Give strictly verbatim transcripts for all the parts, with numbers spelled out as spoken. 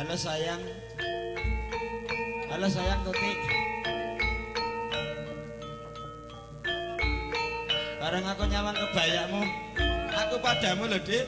Halo sayang. Halo sayang Tuti. Bareng aku nyawang kebayamu. Aku padamu lho, Dik.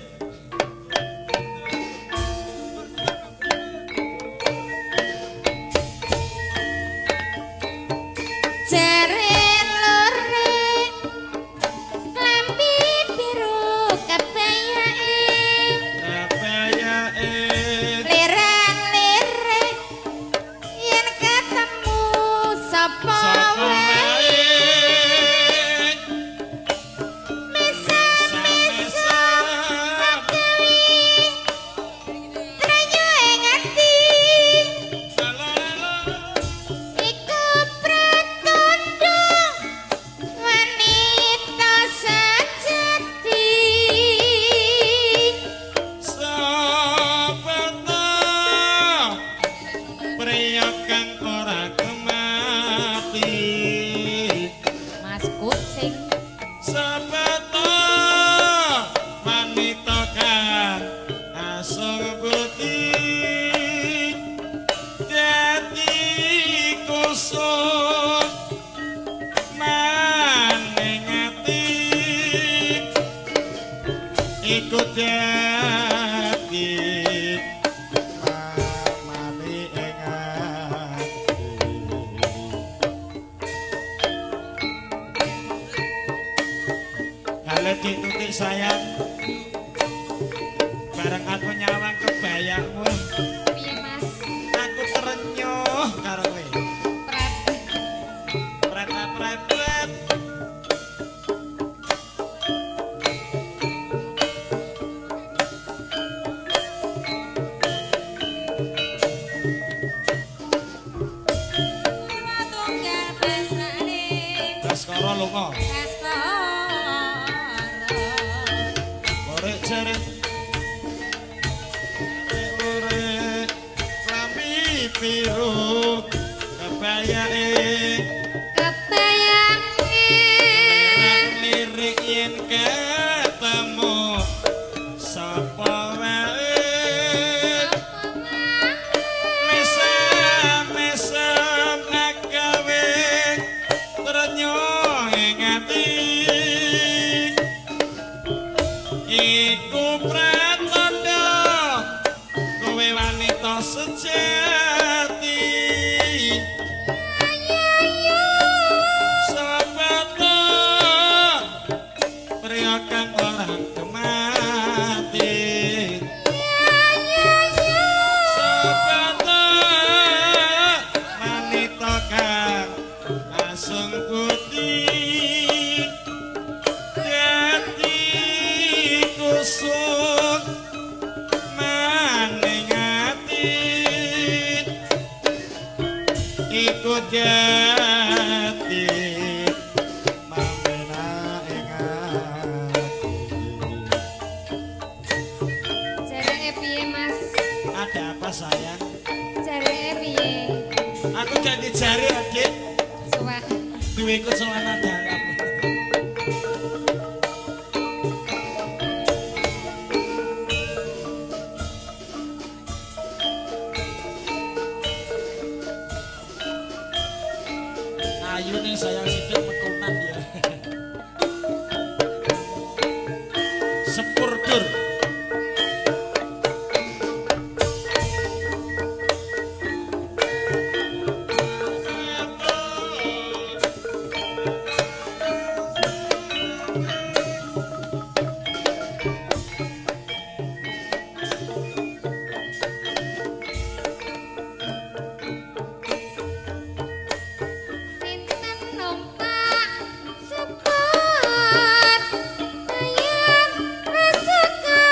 Sepur ayam resekan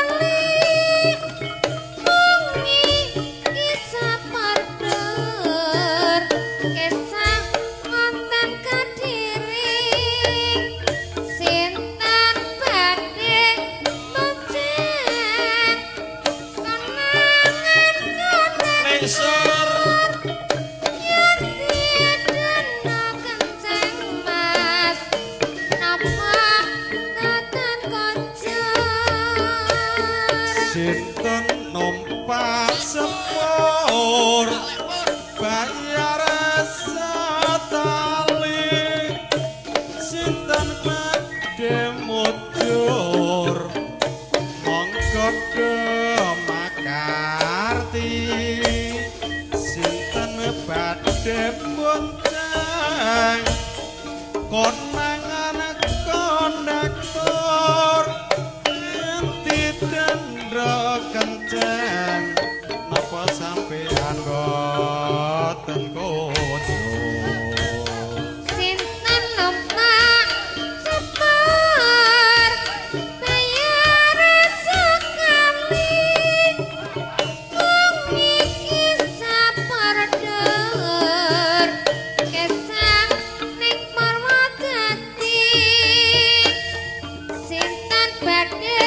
pancen napa sampean boten kojo sinten numpak sepur bayar sekali wong iki saperder kesang ning Parwadati sinten badhe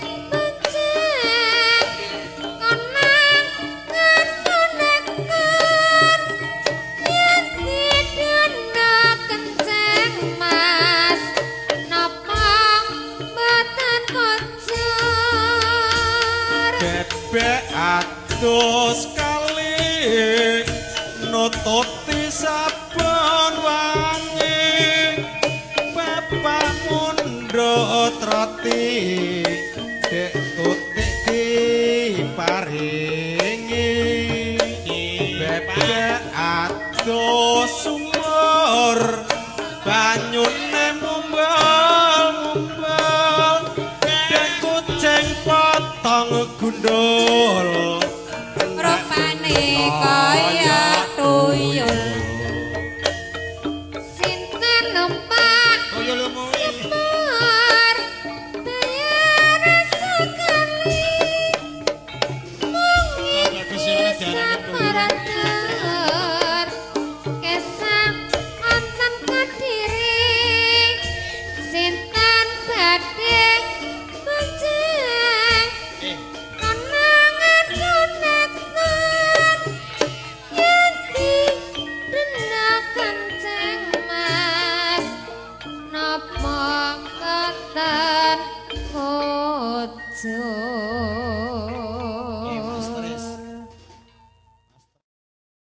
bebek atus kali nututi saben wangi bapak mundhut roti dek tutik diparingi bebek atus sumur banyune mumbal-mumbal dek kucing potong gundul rupane kaya tuyul sinten numpak tuyul mui sepur bayar sekali wong iki saperder kesang wonten Kediri sinten badhe benjing konangan konekten yen direnaken ceng mas napa keten kojo